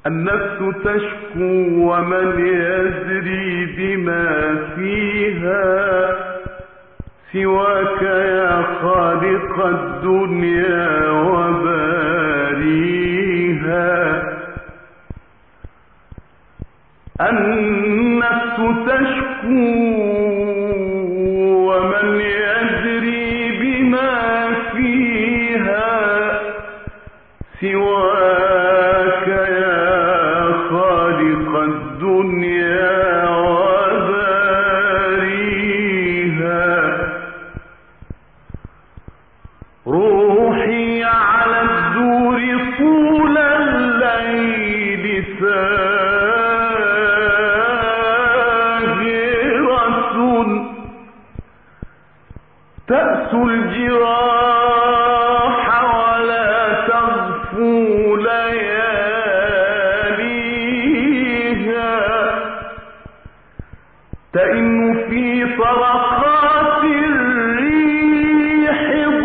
النفس تشكو ومن يدري بما فيها سواك يا خالق الدنيا وباريها. النفس تشكو ومن يدري بما فيها سواك يا خالق الدنيا وباريها. روحي على الدور طول الليل تأسو الجراح ولا تغفو لياليها. تئن في طرقات الريح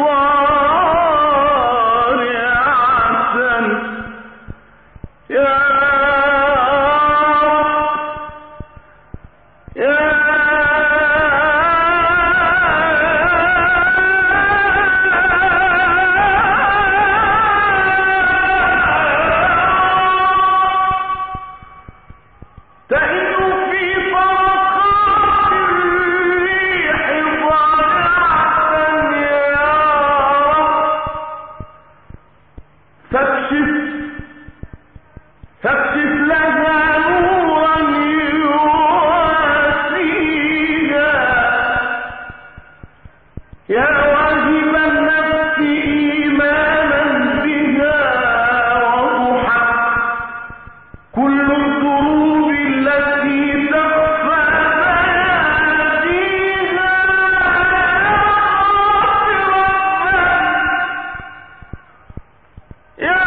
ضارعة يا فاكشف لها نورا يواسيها. يا واجب النفس إيمانا بها وضحى كل الدروب التي تخفى بياديها. يا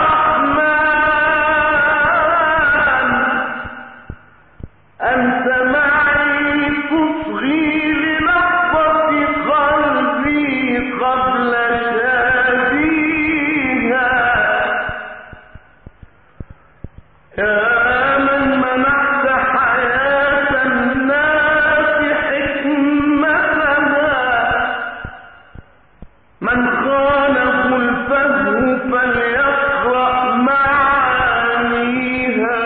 أنت معي تصغي للحظة قلبي قبل شاديها. يا من منحت حياة الناس حكمتها. من خان خلفه فليقرأ معانيها.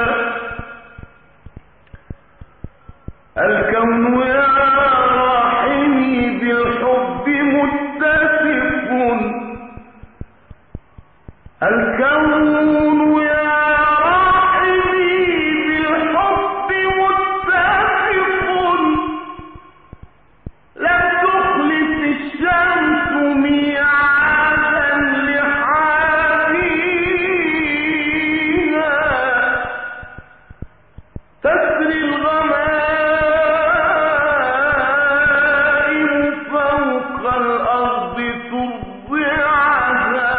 الكون يا راحمي بالحب متسف. الكون يا راحمي بالحب متسف. لم تخلف الشمس ميعادا لحاميها. تسري الغمام فوق الأرض ترضعها.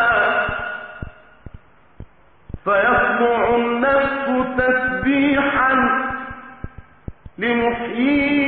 فيطلع النفس تسبيحا لمحييها.